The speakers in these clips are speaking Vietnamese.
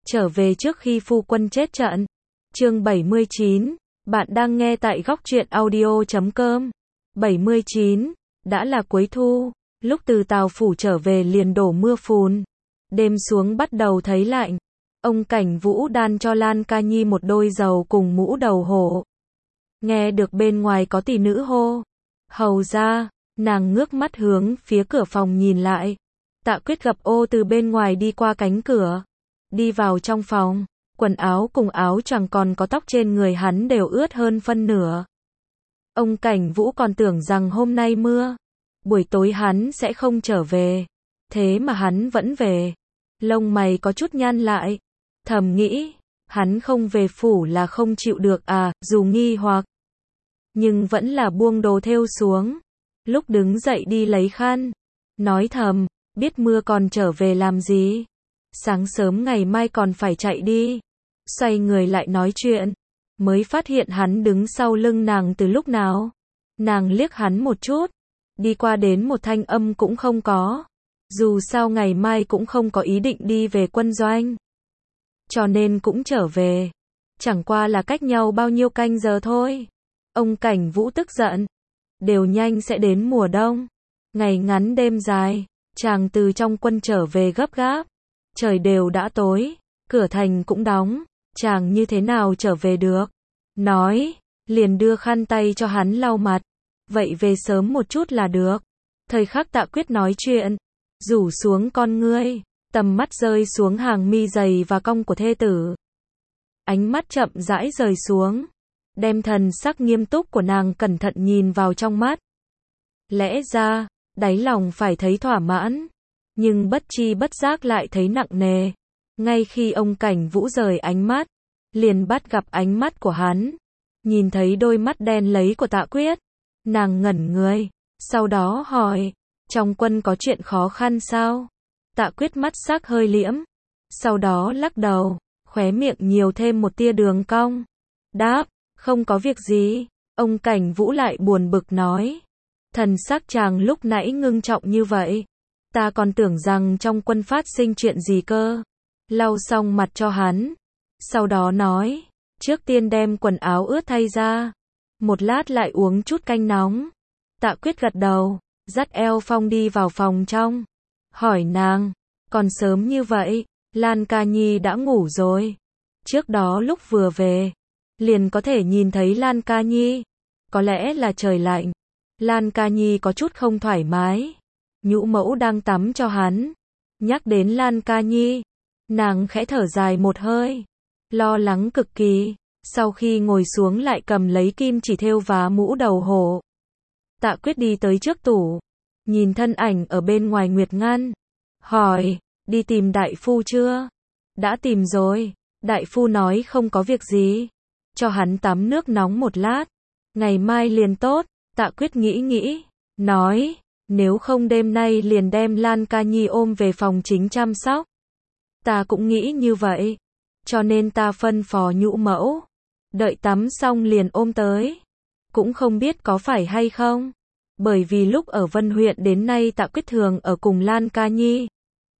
trở về trước khi phu quân chết trận. Chương 79, bạn đang nghe tại góc truyện audio.com. 79, đã là cuối thu, lúc từ Tào Phủ trở về liền đổ mưa phùn. Đêm xuống bắt đầu thấy lạnh. Ông Cảnh Vũ đan cho Lan Ca Nhi một đôi dầu cùng mũ đầu hổ. Nghe được bên ngoài có tỷ nữ hô. Hầu ra, nàng ngước mắt hướng phía cửa phòng nhìn lại. Tạ Quyết gặp ô từ bên ngoài đi qua cánh cửa. Đi vào trong phòng, quần áo cùng áo choàng còn có tóc trên người hắn đều ướt hơn phân nửa. Ông Cảnh Vũ còn tưởng rằng hôm nay mưa, buổi tối hắn sẽ không trở về. Thế mà hắn vẫn về. Lông mày có chút nhăn lại. Thầm nghĩ, hắn không về phủ là không chịu được à, dù nghi hoặc. Nhưng vẫn là buông đồ thêu xuống. Lúc đứng dậy đi lấy khăn, nói thầm, biết mưa còn trở về làm gì. Sáng sớm ngày mai còn phải chạy đi. Xoay người lại nói chuyện, mới phát hiện hắn đứng sau lưng nàng từ lúc nào. Nàng liếc hắn một chút, đi qua đến một thanh âm cũng không có. Dù sao ngày mai cũng không có ý định đi về quân doanh, cho nên cũng trở về. Chẳng qua là cách nhau bao nhiêu canh giờ thôi. Ông Cảnh Vũ tức giận. Đều nhanh sẽ đến mùa đông. Ngày ngắn đêm dài, chàng từ trong quân trở về gấp gáp. Trời đều đã tối, cửa thành cũng đóng, chàng như thế nào trở về được. Nói, liền đưa khăn tay cho hắn lau mặt. Vậy về sớm một chút là được. Thời khắc Tạ Quyết nói chuyện, rủ xuống con ngươi, tầm mắt rơi xuống hàng mi dày và cong của thê tử. Ánh mắt chậm rãi rời xuống, đem thần sắc nghiêm túc của nàng cẩn thận nhìn vào trong mắt. Lẽ ra, đáy lòng phải thấy thỏa mãn, nhưng bất chi bất giác lại thấy nặng nề. Ngay khi ông Cảnh Vũ rời ánh mắt, liền bắt gặp ánh mắt của hắn, nhìn thấy đôi mắt đen láy của Tạ Quyết. Nàng ngẩn người, sau đó hỏi, trong quân có chuyện khó khăn sao? Tạ Quyết mắt sắc hơi liễm, sau đó lắc đầu, khóe miệng nhiều thêm một tia đường cong. Đáp, không có việc gì. Ông Cảnh Vũ lại buồn bực nói, thần sắc chàng lúc nãy ngưng trọng như vậy, ta còn tưởng rằng trong quân phát sinh chuyện gì cơ. Lau xong mặt cho hắn, sau đó nói, trước tiên đem quần áo ướt thay ra, một lát lại uống chút canh nóng. Tạ Quyết gật đầu, dắt eo Phong đi vào phòng trong, hỏi nàng, còn sớm như vậy, Lan Ca Nhi đã ngủ rồi. Trước đó lúc vừa về, liền có thể nhìn thấy Lan Ca Nhi. Có lẽ là trời lạnh, Lan Ca Nhi có chút không thoải mái. Nhũ mẫu đang tắm cho hắn. Nhắc đến Lan Ca Nhi, nàng khẽ thở dài một hơi, lo lắng cực kỳ. Sau khi ngồi xuống lại cầm lấy kim chỉ thêu vá mũ đầu hổ. Tạ Quyết đi tới trước tủ, nhìn thân ảnh ở bên ngoài Nguyệt Ngân, hỏi, đi tìm đại phu chưa? Đã tìm rồi, đại phu nói không có việc gì, cho hắn tắm nước nóng một lát, ngày mai liền tốt. Tạ Quyết nghĩ, nói, nếu không đêm nay liền đem Lan Ca Nhi ôm về phòng chính chăm sóc. Ta cũng nghĩ như vậy, cho nên ta phân phó nhũ mẫu, đợi tắm xong liền ôm tới. Cũng không biết có phải hay không, bởi vì lúc ở Vân huyện đến nay Tạ Quyết thường ở cùng Lan Ca Nhi.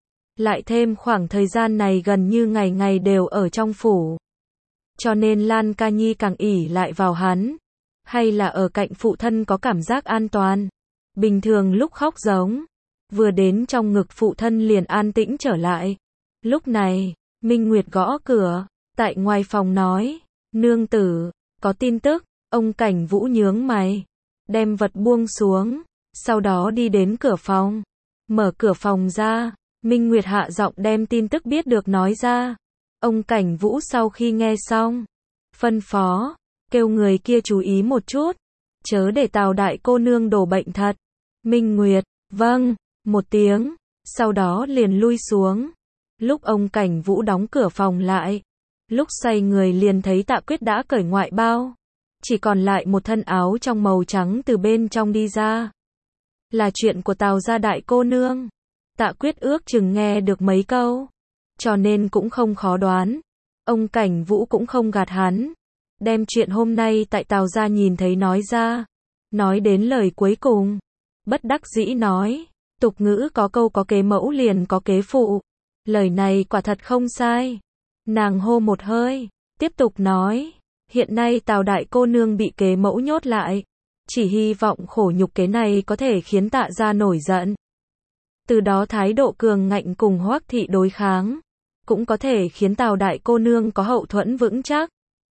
Lại thêm khoảng thời gian này gần như ngày ngày đều ở trong phủ, cho nên Lan Ca Nhi càng ỷ lại vào hắn. Hay là ở cạnh phụ thân có cảm giác an toàn. Bình thường lúc khóc giống, vừa đến trong ngực phụ thân liền an tĩnh trở lại. Lúc này, Minh Nguyệt gõ cửa, tại ngoài phòng nói, nương tử, có tin tức. Ông Cảnh Vũ nhướng mày, đem vật buông xuống, sau đó đi đến cửa phòng, mở cửa phòng ra. Minh Nguyệt hạ giọng đem tin tức biết được nói ra. Ông Cảnh Vũ sau khi nghe xong, phân phó, kêu người kia chú ý một chút, chớ để Tào đại cô nương đổ bệnh thật. Minh Nguyệt, vâng, một tiếng, sau đó liền lui xuống. Lúc ông Cảnh Vũ đóng cửa phòng lại, lúc xoay người liền thấy Tạ Quyết đã cởi ngoại bao, chỉ còn lại một thân áo trong màu trắng từ bên trong đi ra. Là chuyện của Tào gia đại cô nương. Tạ Quyết ước chừng nghe được mấy câu, cho nên cũng không khó đoán. Ông Cảnh Vũ cũng không gạt hắn, đem chuyện hôm nay tại Tào gia nhìn thấy nói ra. Nói đến lời cuối cùng, bất đắc dĩ nói, tục ngữ có câu có kế mẫu liền có kế phụ. Lời này quả thật không sai. Nàng hô một hơi, tiếp tục nói, hiện nay Tào đại cô nương bị kế mẫu nhốt lại, chỉ hy vọng khổ nhục kế này có thể khiến Tạ gia nổi giận. Từ đó thái độ cường ngạnh cùng Hoắc thị đối kháng, cũng có thể khiến Tào đại cô nương có hậu thuẫn vững chắc.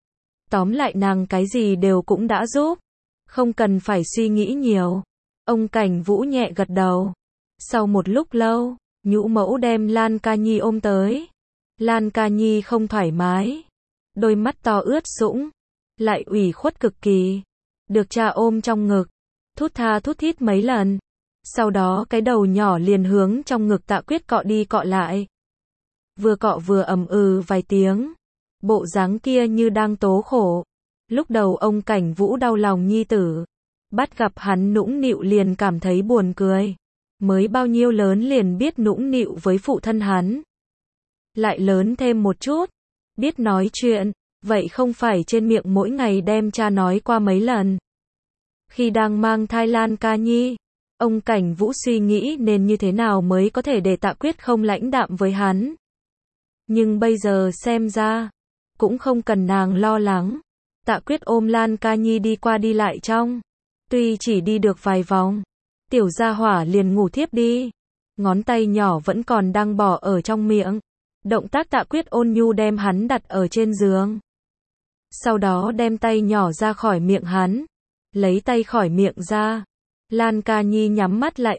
Tóm lại nàng cái gì đều cũng đã giúp, không cần phải suy nghĩ nhiều. Ông Cảnh Vũ nhẹ gật đầu. Sau một lúc lâu, Nhũ mẫu đem Lan Ca Nhi ôm tới. Lan Ca Nhi không thoải mái, đôi mắt to ướt sũng, lại ủy khuất cực kỳ. Được cha ôm trong ngực, thút tha thút thít mấy lần. Sau đó cái đầu nhỏ liền hướng trong ngực Tạ Quyết cọ đi cọ lại. Vừa cọ vừa ầm vài tiếng. Bộ dáng kia như đang tố khổ. Lúc đầu ông Cảnh Vũ đau lòng nhi tử. Bắt gặp hắn nũng nịu liền cảm thấy buồn cười. Mới bao nhiêu lớn liền biết nũng nịu với phụ thân hắn. Lại lớn thêm một chút, biết nói chuyện, vậy không phải trên miệng mỗi ngày đem cha nói qua mấy lần. Khi đang mang thai Lan Ca Nhi, ông Cảnh Vũ suy nghĩ nên như thế nào mới có thể để Tạ Quyết không lãnh đạm với hắn. Nhưng bây giờ xem ra, cũng không cần nàng lo lắng. Tạ Quyết ôm Lan Ca Nhi đi qua đi lại trong. Tuy chỉ đi được vài vòng, tiểu gia hỏa liền ngủ thiếp đi. Ngón tay nhỏ vẫn còn đang bỏ ở trong miệng. Động tác Tạ Quyết ôn nhu đem hắn đặt ở trên giường. Sau đó đem tay nhỏ ra khỏi miệng hắn. Lấy tay khỏi miệng ra. Lan Ca Nhi nhắm mắt lại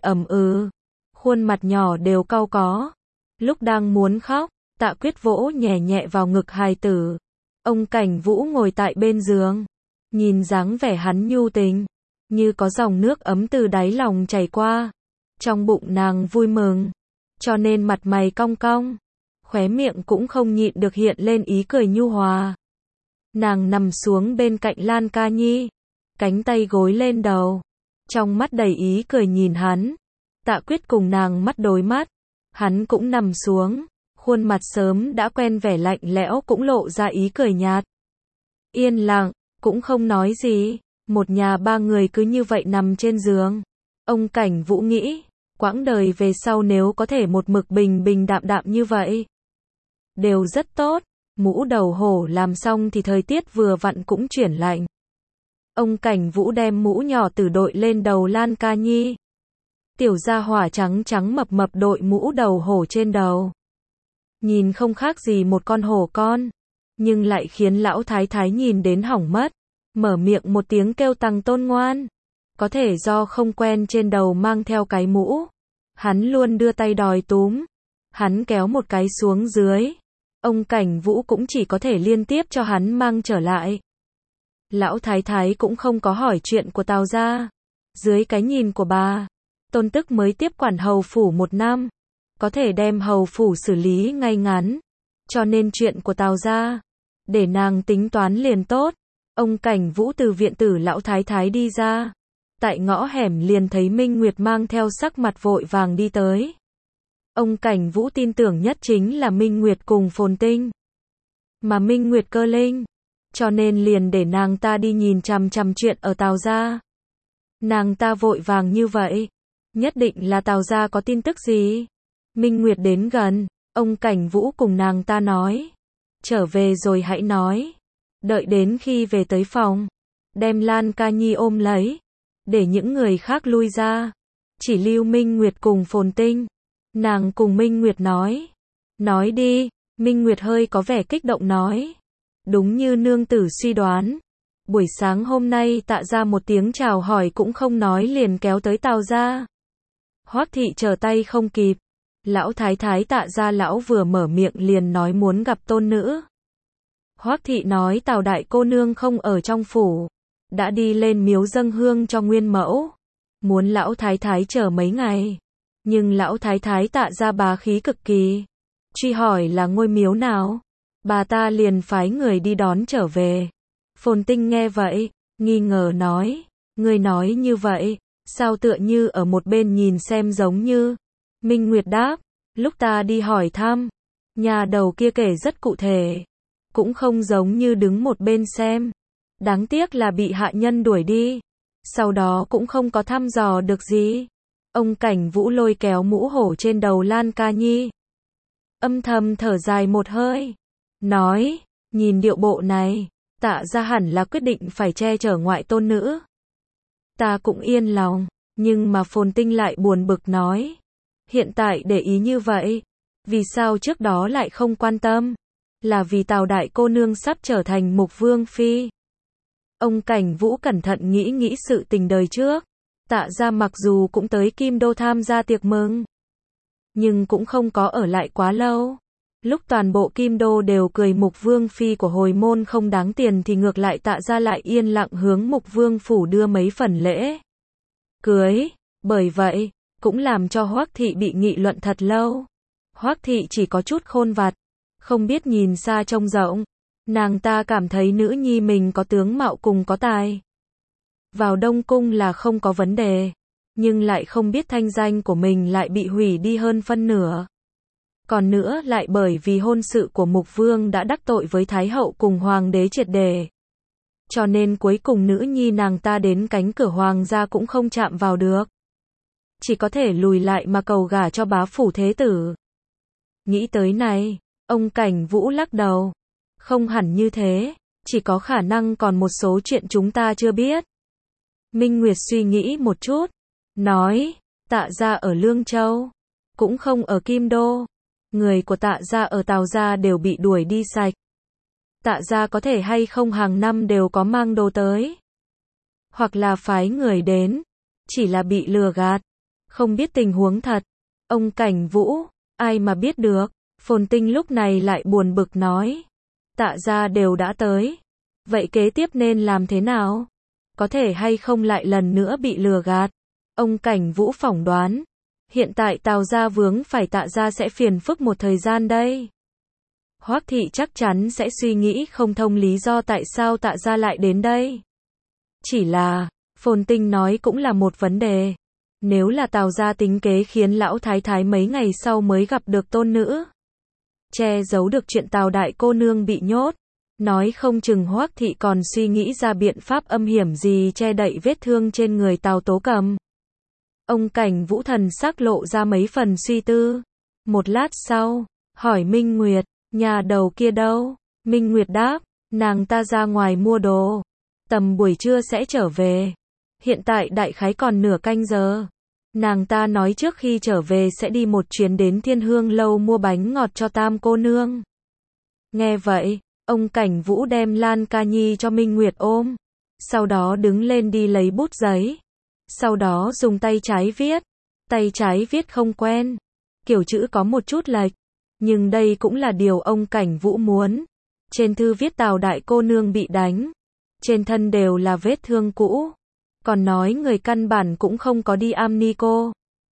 khuôn mặt nhỏ đều cau có. Lúc đang muốn khóc, Tạ Quyết vỗ nhẹ nhẹ vào ngực hài tử. Ông Cảnh Vũ ngồi tại bên giường. Nhìn dáng vẻ hắn nhu tình, như có dòng nước ấm từ đáy lòng chảy qua. Trong bụng nàng vui mừng, cho nên mặt mày cong cong. Khóe miệng cũng không nhịn được hiện lên ý cười nhu hòa. Nàng nằm xuống bên cạnh Lan Ca Nhi, cánh tay gối lên đầu, trong mắt đầy ý cười nhìn hắn. Tạ Quyết cùng nàng mắt đối mắt, hắn cũng nằm xuống, khuôn mặt sớm đã quen vẻ lạnh lẽo cũng lộ ra ý cười nhạt. Yên lặng, cũng không nói gì, một nhà ba người cứ như vậy nằm trên giường. Ông Cảnh Vũ nghĩ, quãng đời về sau nếu có thể một mực bình bình đạm đạm như vậy, đều rất tốt. Mũ đầu hổ làm xong thì thời tiết vừa vặn cũng chuyển lạnh. Ông Cảnh Vũ đem mũ nhỏ tử đội lên đầu Lan Ca Nhi. Tiểu gia hỏa trắng trắng mập mập đội mũ đầu hổ trên đầu. Nhìn không khác gì một con hổ con, nhưng lại khiến lão thái thái nhìn đến hỏng mất. Mở miệng một tiếng kêu Tăng Tôn ngoan. Có thể do không quen trên đầu mang theo cái mũ, hắn luôn đưa tay đòi túm. Hắn kéo một cái xuống dưới. Ông Cảnh Vũ cũng chỉ có thể liên tiếp cho hắn mang trở lại. Lão thái thái cũng không có hỏi chuyện của Tào gia. Dưới cái nhìn của bà, Tôn Tức mới tiếp quản hầu phủ 1 năm, có thể đem hầu phủ xử lý ngay ngắn. Cho nên chuyện của Tào gia, để nàng tính toán liền tốt. Ông Cảnh Vũ từ viện tử lão thái thái đi ra. Tại ngõ hẻm liền thấy Minh Nguyệt mang theo sắc mặt vội vàng đi tới. Ông Cảnh Vũ tin tưởng nhất chính là Minh Nguyệt cùng Phồn Tinh. Mà Minh Nguyệt cơ linh, cho nên liền để nàng ta đi nhìn chằm chằm chuyện ở Tào gia. Nàng ta vội vàng như vậy, nhất định là Tào gia có tin tức gì. Minh Nguyệt đến gần, ông Cảnh Vũ cùng nàng ta nói, trở về rồi hãy nói. Đợi đến khi về tới phòng, đem Lan Ca Nhi ôm lấy, để những người khác lui ra, chỉ lưu Minh Nguyệt cùng Phồn Tinh. Nàng cùng Minh Nguyệt nói. Nói đi. Minh Nguyệt hơi có vẻ kích động nói. Đúng như nương tử suy đoán, buổi sáng hôm nay Tạ gia một tiếng chào hỏi cũng không nói liền kéo tới Tào gia. Hoắc thị trở tay không kịp. Lão thái thái Tạ gia lão vừa mở miệng liền nói muốn gặp tôn nữ. Hoắc thị nói Tào đại cô nương không ở trong phủ, đã đi lên miếu dâng hương cho Nguyên Mẫu, muốn lão thái thái chờ mấy ngày. Nhưng lão thái thái Tạ gia bá khí cực kỳ, truy hỏi là ngôi miếu nào, bà ta liền phái người đi đón trở về. Phồn Tinh nghe vậy, nghi ngờ nói, ngươi nói như vậy, sao tựa như ở một bên nhìn xem giống như. Minh Nguyệt đáp, lúc ta đi hỏi thăm, nhà đầu kia kể rất cụ thể, cũng không giống như đứng một bên xem. Đáng tiếc là bị hạ nhân đuổi đi, sau đó cũng không có thăm dò được gì. Ông Cảnh Vũ lôi kéo mũ hổ trên đầu Lan Ca Nhi, âm thầm thở dài một hơi. nói, nhìn điệu bộ này, Tạ gia hẳn là quyết định phải che chở ngoại tôn nữ. Ta cũng yên lòng, nhưng mà Phồn Tinh lại buồn bực nói, hiện tại để ý như vậy, vì sao trước đó lại không quan tâm? Là vì Tào đại cô nương sắp trở thành Mục Vương phi. Ông Cảnh Vũ cẩn thận nghĩ sự tình đời trước. Tạ gia mặc dù cũng tới Kim Đô tham gia tiệc mừng, nhưng cũng không có ở lại quá lâu. Lúc toàn bộ Kim Đô đều cười Mục Vương phi của hồi môn không đáng tiền thì ngược lại Tạ gia lại yên lặng hướng Mục Vương phủ đưa mấy phần lễ cưới. Bởi vậy, cũng làm cho Hoắc thị bị nghị luận thật lâu. Hoắc thị chỉ có chút khôn vặt, không biết nhìn xa trông rộng. Nàng ta cảm thấy nữ nhi mình có tướng mạo cùng có tài, vào Đông Cung là không có vấn đề, nhưng lại không biết thanh danh của mình lại bị hủy đi hơn phân nửa. Còn nữa lại bởi vì hôn sự của Mục Vương đã đắc tội với Thái hậu cùng Hoàng đế triệt để. Cho nên cuối cùng nữ nhi nàng ta đến cánh cửa Hoàng gia cũng không chạm vào được. Chỉ có thể lùi lại mà cầu gả cho bá phủ thế tử. Nghĩ tới này, ông Cảnh Vũ lắc đầu. Không hẳn như thế, chỉ có khả năng còn một số chuyện chúng ta chưa biết. Minh Nguyệt suy nghĩ một chút, nói, Tạ gia ở Lương Châu, cũng không ở Kim Đô. Người của Tạ gia ở Tào gia đều bị đuổi đi sạch. Tạ gia có thể hay không hàng năm đều có mang đồ tới, hoặc là phái người đến, chỉ là bị lừa gạt, không biết tình huống thật. Ông Cảnh Vũ, ai mà biết được. Phồn Tinh lúc này lại buồn bực nói, Tạ gia đều đã tới, vậy kế tiếp nên làm thế nào? Có thể hay không lại lần nữa bị lừa gạt? Ông Cảnh Vũ phỏng đoán, hiện tại Tào gia vướng phải Tạ gia sẽ phiền phức một thời gian đây. Hoắc thị chắc chắn sẽ suy nghĩ không thông lý do tại sao Tạ gia lại đến đây. Chỉ là, Phồn Tinh nói cũng là một vấn đề. Nếu là Tào gia tính kế khiến lão thái thái mấy ngày sau mới gặp được tôn nữ, che giấu được chuyện Tào đại cô nương bị nhốt, nói không chừng Hoắc thị còn suy nghĩ ra biện pháp âm hiểm gì che đậy vết thương trên người Tào Tố Cầm. Ông Cảnh Vũ thần sắc lộ ra mấy phần suy tư. Một lát sau, hỏi Minh Nguyệt, nhà đầu kia đâu? Minh Nguyệt đáp, nàng ta ra ngoài mua đồ, tầm buổi trưa sẽ trở về. Hiện tại đại khái còn nửa canh giờ. Nàng ta nói trước khi trở về sẽ đi một chuyến đến Thiên Hương lâu mua bánh ngọt cho Tam cô nương. Nghe vậy, ông Cảnh Vũ đem Lan Ca Nhi cho Minh Nguyệt ôm, sau đó đứng lên đi lấy bút giấy, sau đó dùng tay trái viết. Tay trái viết không quen, kiểu chữ có một chút lệch, nhưng đây cũng là điều ông Cảnh Vũ muốn. Trên thư viết Tào đại cô nương bị đánh, trên thân đều là vết thương cũ, còn nói người căn bản cũng không có đi am ni cô,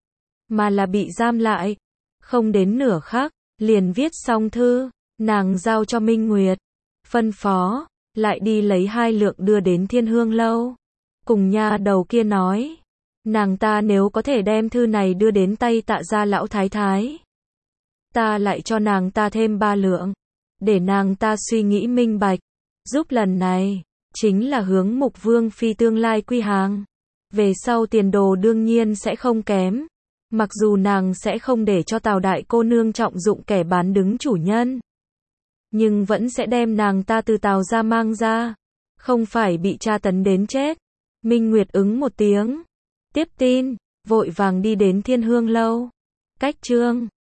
mà là bị giam lại. Không đến nửa khắc, liền viết xong thư, nàng giao cho Minh Nguyệt, phân phó, lại đi lấy 2 lượng đưa đến Thiên Hương lâu. Cùng nha đầu kia nói, nàng ta nếu có thể đem thư này đưa đến tay Tạ gia lão thái thái, ta lại cho nàng ta thêm 3 lượng, để nàng ta suy nghĩ minh bạch, giúp lần này, chính là hướng Mục Vương phi tương lai quy hàng. Về sau tiền đồ đương nhiên sẽ không kém, mặc dù nàng sẽ không để cho Tào đại cô nương trọng dụng kẻ bán đứng chủ nhân, nhưng vẫn sẽ đem nàng ta từ Tào gia mang ra, không phải bị tra tấn đến chết. Minh Nguyệt ứng một tiếng, tiếp tin, vội vàng đi đến Thiên Hương lâu. Cách chương